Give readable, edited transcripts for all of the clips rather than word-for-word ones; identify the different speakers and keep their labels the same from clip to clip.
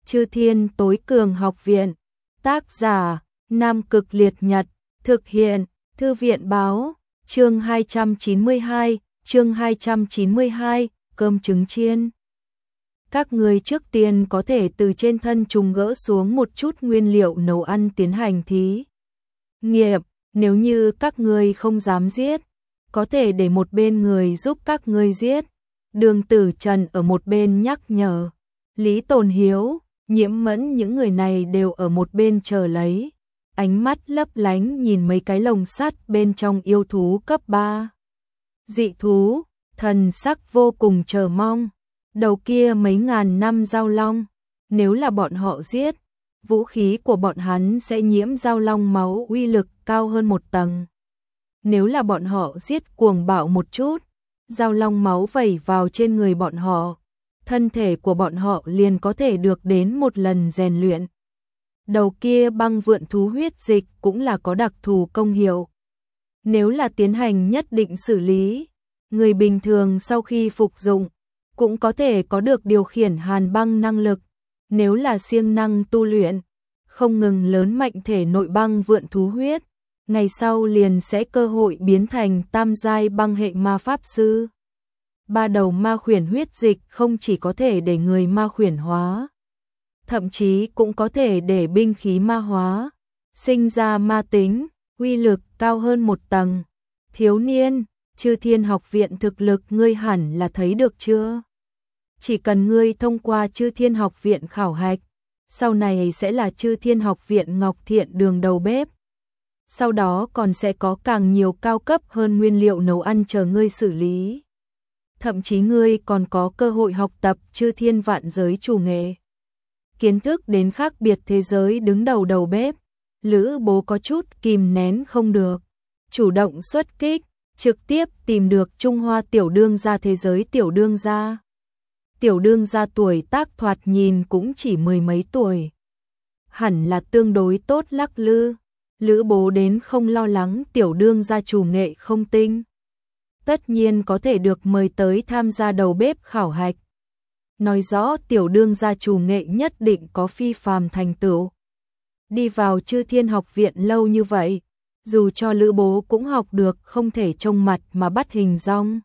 Speaker 1: Chư Thiên Tối Cường Học Viện. Tác giả: Nam Cực Liệt Nhật. Thực hiện: Thư viện báo. Chương 292, cơm trứng chiên. Các người trước tiên có thể từ trên thân trùng gỡ xuống một chút nguyên liệu nấu ăn tiến hành thí nghiệm, nếu như các người không dám giết, có thể để một bên người giúp các ngươi giết. Đường Tử Trần ở một bên nhắc nhở. Lý Tồn Hiếu, Nhiễm Mẫn những người này đều ở một bên chờ lấy, ánh mắt lấp lánh nhìn mấy cái lồng sắt bên trong yêu thú cấp 3. Dị thú, thần sắc vô cùng chờ mong. Đầu kia mấy ngàn năm giao long, nếu là bọn họ giết, vũ khí của bọn hắn sẽ nhiễm giao long máu uy lực cao hơn một tầng. Nếu là bọn họ giết cuồng bạo một chút, giao long máu vẩy vào trên người bọn họ, thân thể của bọn họ liền có thể được đến một lần rèn luyện. Đầu kia băng vượn thú huyết dịch cũng là có đặc thù công hiệu. Nếu là tiến hành nhất định xử lý, người bình thường sau khi phục dụng cũng có thể có được điều khiển hàn băng năng lực. Nếu là siêng năng tu luyện, không ngừng lớn mạnh thể nội băng vượn thú huyết, ngày sau liền sẽ cơ hội biến thành tam giai băng hệ ma pháp sư. Ba đầu ma khuyển huyết dịch không chỉ có thể để người ma khuyển hóa, thậm chí cũng có thể để binh khí ma hóa, sinh ra ma tính, uy lực cao hơn một tầng. Thiếu niên, Chư Thiên Học Viện thực lực ngươi hẳn là thấy được chưa? Chỉ cần ngươi thông qua Chư Thiên Học Viện khảo hạch, sau này sẽ là Chư Thiên Học Viện Ngọc Thiện Đường đầu bếp. Sau đó còn sẽ có càng nhiều cao cấp hơn nguyên liệu nấu ăn chờ ngươi xử lý. Thậm chí ngươi còn có cơ hội học tập Chư Thiên Vạn Giới chủ nghệ. Kiến thức đến khác biệt thế giới đứng đầu đầu bếp. Lữ Bố có chút kìm nén không được, chủ động xuất kích, trực tiếp tìm được Trung Hoa tiểu đương gia thế giới tiểu đương gia. Tiểu đương gia tuổi tác thoạt nhìn cũng chỉ mười mấy tuổi, hẳn là tương đối tốt lắc lư. Lữ Bố đến không lo lắng tiểu đương gia chủ nghệ không tinh, tất nhiên có thể được mời tới tham gia đầu bếp khảo hạch. Nói rõ tiểu đương gia chủ nghệ nhất định có phi phàm thành tựu. Đi vào Chư Thiên Học Viện lâu như vậy, dù cho Lữ Bố cũng học được không thể trông mặt mà bắt hình dong.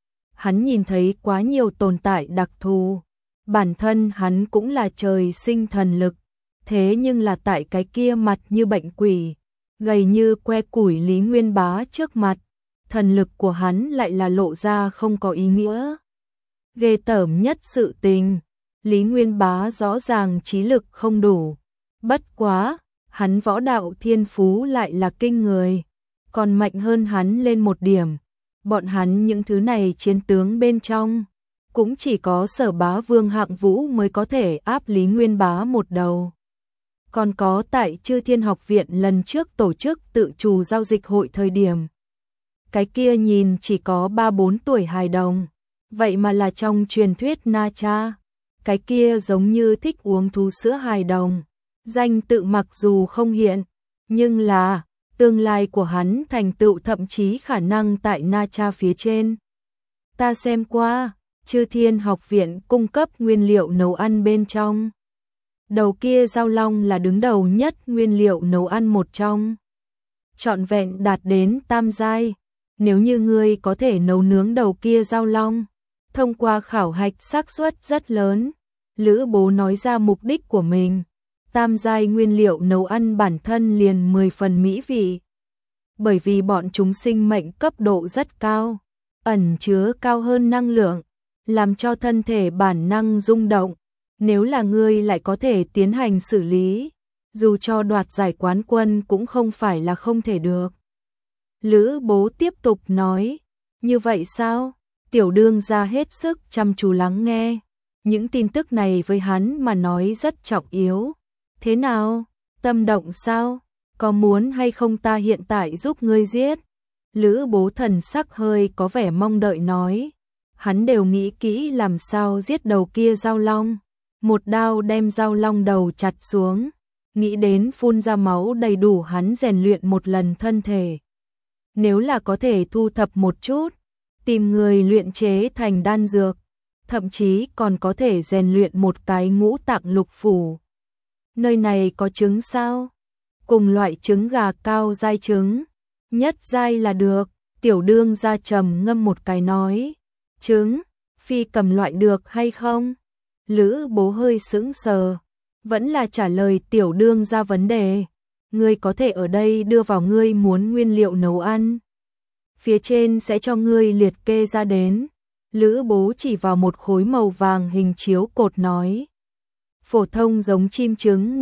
Speaker 1: Hắn nhìn thấy quá nhiều tồn tại đặc thù, bản thân hắn cũng là trời sinh thần lực, thế nhưng là tại cái kia mặt như bệnh quỷ, gầy như que củi Lý Nguyên Bá trước mặt, thần lực của hắn lại là lộ ra không có ý nghĩa. Ghê tởm nhất sự tình, Lý Nguyên Bá rõ ràng trí lực không đủ, bất quá, hắn võ đạo thiên phú lại là kinh người, còn mạnh hơn hắn lên một điểm. Bọn hắn những thứ này chiến tướng bên trong, cũng chỉ có Sở Bá Vương Hạng Vũ mới có thể áp Lý Nguyên Bá một đầu. Còn có tại Chư Thiên Học Viện lần trước tổ chức tự chủ giao dịch hội thời điểm, cái kia nhìn chỉ có 3-4 tuổi hài đồng, vậy mà là trong truyền thuyết Na Cha, cái kia giống như thích uống thú sữa hài đồng, danh tự mặc dù không hiện, nhưng là tương lai của hắn thành tựu thậm chí khả năng tại Na Cha phía trên. Ta xem qua, Chư Thiên Học Viện cung cấp nguyên liệu nấu ăn bên trong. Đầu kia giao long là đứng đầu nhất nguyên liệu nấu ăn một trong. Trọn vẹn đạt đến tam giai. Nếu như ngươi có thể nấu nướng đầu kia giao long, thông qua khảo hạch xác suất rất lớn. Lữ Bố nói ra mục đích của mình. Tam giai nguyên liệu nấu ăn bản thân liền 10 phần mỹ vị. Bởi vì bọn chúng sinh mệnh cấp độ rất cao, ẩn chứa cao hơn năng lượng, làm cho thân thể bản năng rung động. Nếu là ngươi lại có thể tiến hành xử lý, dù cho đoạt giải quán quân cũng không phải là không thể được. Lữ Bố tiếp tục nói, như vậy sao? Tiểu đương gia hết sức chăm chú lắng nghe. Những tin tức này với hắn mà nói rất trọng yếu. Thế nào? Tâm động sao? Có muốn hay không ta hiện tại giúp ngươi giết? Lữ Bố thần sắc hơi có vẻ mong đợi nói. Hắn đều nghĩ kỹ làm sao giết đầu kia giao long. Một đao đem giao long đầu chặt xuống. Nghĩ đến phun ra máu đầy đủ hắn rèn luyện một lần thân thể. Nếu là có thể thu thập một chút, tìm người luyện chế thành đan dược, thậm chí còn có thể rèn luyện một cái ngũ tạng lục phủ. Nơi này có trứng sao? Cùng loại trứng gà cao giai trứng, nhất giai là được. Tiểu đương gia trầm ngâm một cái nói, trứng, phi cầm loại được hay không? Lữ Bố hơi sững sờ, vẫn là trả lời tiểu đương gia vấn đề. Ngươi có thể ở đây đưa vào ngươi muốn nguyên liệu nấu ăn. Phía trên sẽ cho ngươi liệt kê ra đến. Lữ Bố chỉ vào một khối màu vàng hình chiếu cột nói. Phổ thông giống chim trứng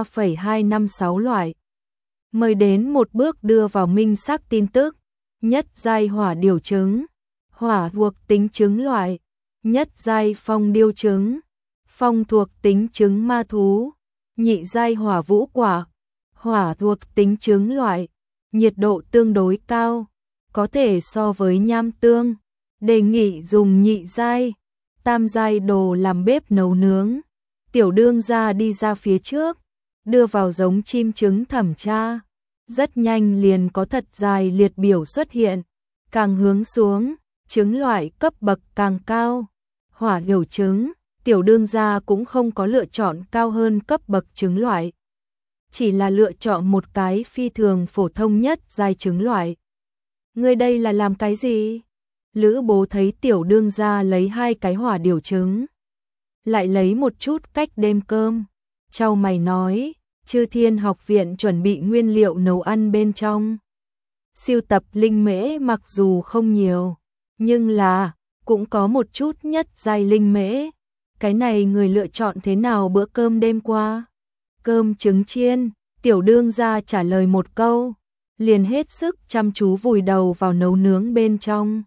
Speaker 1: 13,256 loại. Mời đến một bước đưa vào minh xác tin tức. Nhất giai hỏa điểu trứng, hỏa thuộc tính trứng loại. Nhất giai phong điêu trứng, phong thuộc tính trứng ma thú. Nhị giai hỏa vũ quả, hỏa thuộc tính trứng loại. Nhiệt độ tương đối cao, có thể so với nham tương. Đề nghị dùng nhị giai, tam giai đồ làm bếp nấu nướng. Tiểu đương gia đi ra phía trước, đưa vào giống chim trứng thẩm tra. Rất nhanh liền có thật dài liệt biểu xuất hiện, càng hướng xuống, trứng loại cấp bậc càng cao. Hỏa điểu trứng, tiểu đương gia cũng không có lựa chọn cao hơn cấp bậc trứng loại, chỉ là lựa chọn một cái phi thường phổ thông nhất giai trứng loại. Ngươi đây là làm cái gì? Lữ Bố thấy tiểu đương gia lấy 2 cái hỏa điểu trứng, lại lấy một chút cách đêm cơm, chau mày nói, Chư Thiên Học Viện chuẩn bị nguyên liệu nấu ăn bên trong. Sưu tập linh mễ mặc dù không nhiều, nhưng là cũng có một chút nhất giai linh mễ. Cái này người lựa chọn thế nào bữa cơm đêm qua? Cơm trứng chiên, tiểu đương gia trả lời một câu, liền hết sức chăm chú vùi đầu vào nấu nướng bên trong.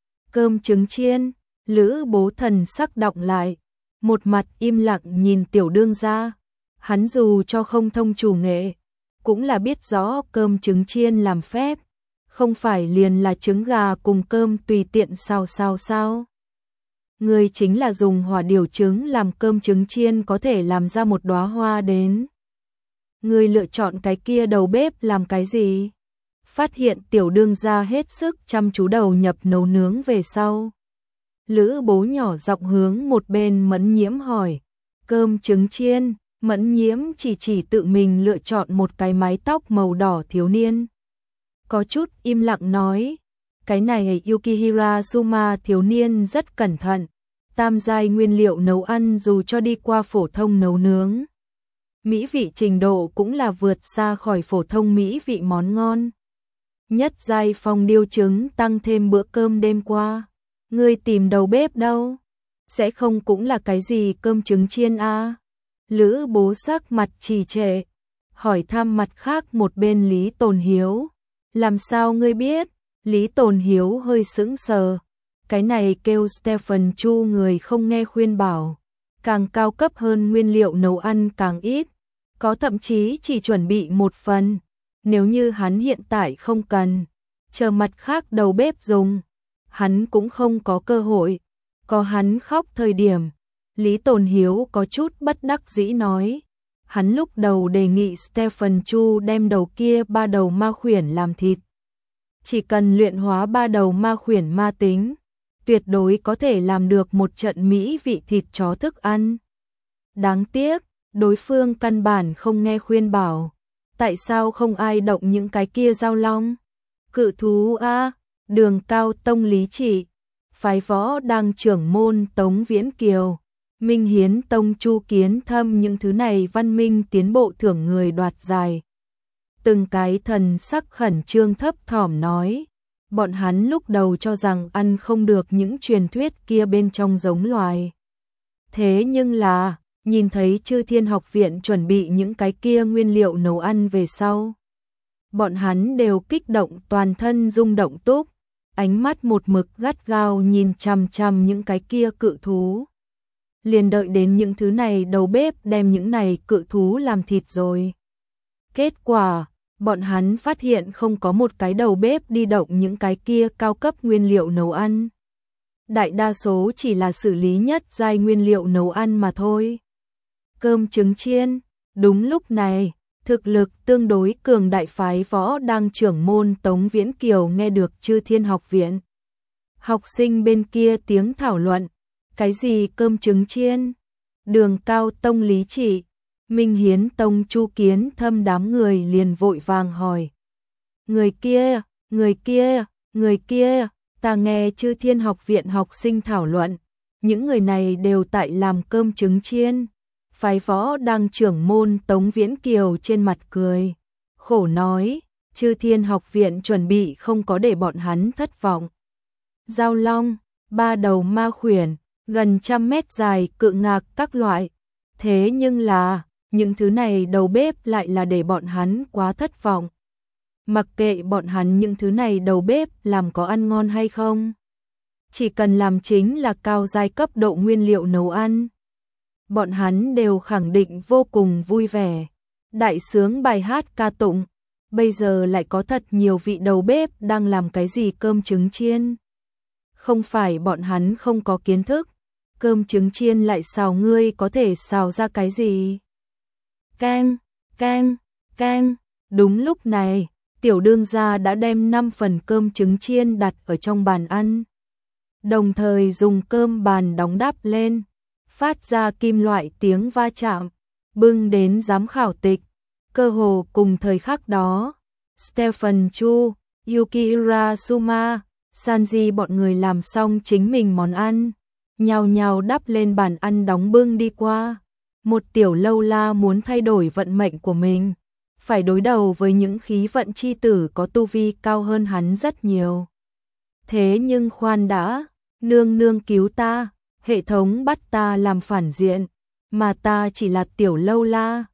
Speaker 1: Cơm trứng chiên, Lữ Bố thần sắc đọng lại, một mặt im lặng nhìn tiểu đương gia. Hắn dù cho không thông chủ nghệ, cũng là biết rõ cơm trứng chiên làm phép, không phải liền là trứng gà cùng cơm tùy tiện sao. Người chính là dùng hỏa điểu trứng làm cơm trứng chiên có thể làm ra một đóa hoa đến. Người lựa chọn cái kia đầu bếp làm cái gì? Phát hiện tiểu đương gia hết sức chăm chú đầu nhập nấu nướng về sau. Lữ Bố nhỏ giọng hướng một bên Mẫn Nhiễm hỏi, cơm trứng chiên. Mẫn Nhiễm chỉ tự mình lựa chọn một cái mái tóc màu đỏ thiếu niên. Có chút im lặng nói, cái này Yukihira Suma thiếu niên rất cẩn thận. Tam giai nguyên liệu nấu ăn dù cho đi qua phổ thông nấu nướng, mỹ vị trình độ cũng là vượt xa khỏi phổ thông mỹ vị món ngon. Nhất giai phong điêu trứng tăng thêm bữa cơm đêm qua. Ngươi tìm đầu bếp đâu? Sẽ không cũng là cái gì cơm trứng chiên à? Lữ Bố sắc mặt trì trệ, hỏi thăm mặt khác một bên Lý Tồn Hiếu. Làm sao ngươi biết? Lý Tồn Hiếu hơi sững sờ. Cái này kêu Stephen Chu người không nghe khuyên bảo. Càng cao cấp hơn nguyên liệu nấu ăn càng ít. Có thậm chí chỉ chuẩn bị một phần. Nếu như hắn hiện tại không cần, chờ mặt khác đầu bếp dùng, hắn cũng không có cơ hội. Có hắn khóc thời điểm. Lý Tồn Hiếu có chút bất đắc dĩ nói. Hắn lúc đầu đề nghị Stephen Chu đem đầu kia 3 đầu ma khuyển làm thịt. Chỉ cần luyện hóa 3 đầu ma khuyển ma tính, tuyệt đối có thể làm được một trận mỹ vị thịt chó thức ăn. Đáng tiếc, đối phương căn bản không nghe khuyên bảo. Tại sao không ai động những cái kia giao long? Cự thú a, Đường Cao Tông Lý Chỉ, phái võ đang trưởng môn Tống Viễn Kiều, Minh Hiến Tông Chu Kiến Thâm, những thứ này văn minh tiến bộ thưởng người đoạt giải. Từng cái thần sắc khẩn trương thấp thỏm nói, bọn hắn lúc đầu cho rằng ăn không được những truyền thuyết kia bên trong giống loài. Thế nhưng là, nhìn thấy Chư Thiên Học Viện chuẩn bị những cái kia nguyên liệu nấu ăn về sau, bọn hắn đều kích động toàn thân rung động túc, ánh mắt một mực gắt gao nhìn chằm chằm những cái kia cự thú. Liền đợi đến những thứ này đầu bếp đem những này cự thú làm thịt rồi. Kết quả, bọn hắn phát hiện không có một cái đầu bếp đi động những cái kia cao cấp nguyên liệu nấu ăn. Đại đa số chỉ là xử lý nhất giai nguyên liệu nấu ăn mà thôi. Cơm trứng chiên, đúng lúc này, thực lực tương đối cường đại phái võ đang trưởng môn Tống Viễn Kiều nghe được Chư Thiên Học Viện. Học sinh bên kia tiếng thảo luận, Cái gì cơm trứng chiên? Đường Cao Tông Lý Trị, Minh Hiến Tông Chu Kiến Thâm đám người liền vội vàng hỏi. Người kia, người kia, người kia, ta nghe Chư Thiên Học Viện học sinh thảo luận, những người này đều tại làm cơm trứng chiên. Phái Võ Đăng trưởng môn Tống Viễn Kiều trên mặt cười, khổ nói, Chư Thiên Học Viện chuẩn bị không có để bọn hắn thất vọng. Giao long, ba đầu ma khuyển, gần 100 mét dài cự ngạc các loại. Thế nhưng là, những thứ này đầu bếp lại là để bọn hắn quá thất vọng. Mặc kệ bọn hắn những thứ này đầu bếp làm có ăn ngon hay không. Chỉ cần làm chính là cao giai cấp độ nguyên liệu nấu ăn. Bọn hắn đều khẳng định vô cùng vui vẻ. Đại sướng bài hát ca tụng. Bây giờ lại có thật nhiều vị đầu bếp đang làm cái gì cơm trứng chiên. Không phải bọn hắn không có kiến thức. Cơm trứng chiên lại xào ngươi có thể xào ra cái gì? Cang, cang, cang. Đúng lúc này, tiểu đương gia đã đem 5 phần cơm trứng chiên đặt ở trong bàn ăn. Đồng thời dùng cơm bàn đóng đắp lên, phát ra kim loại tiếng va chạm, bưng đến giám khảo tịch. Cơ hồ cùng thời khắc đó, Stephen Chu, Yukihira Suma, Sanji bọn người làm xong chính mình món ăn, nhào nhào đắp lên bàn ăn đóng bưng đi qua. Một tiểu lâu la muốn thay đổi vận mệnh của mình, phải đối đầu với những khí vận chi tử có tu vi cao hơn hắn rất nhiều. Thế nhưng khoan đã, nương nương cứu ta, hệ thống bắt ta làm phản diện, mà ta chỉ là tiểu lâu la,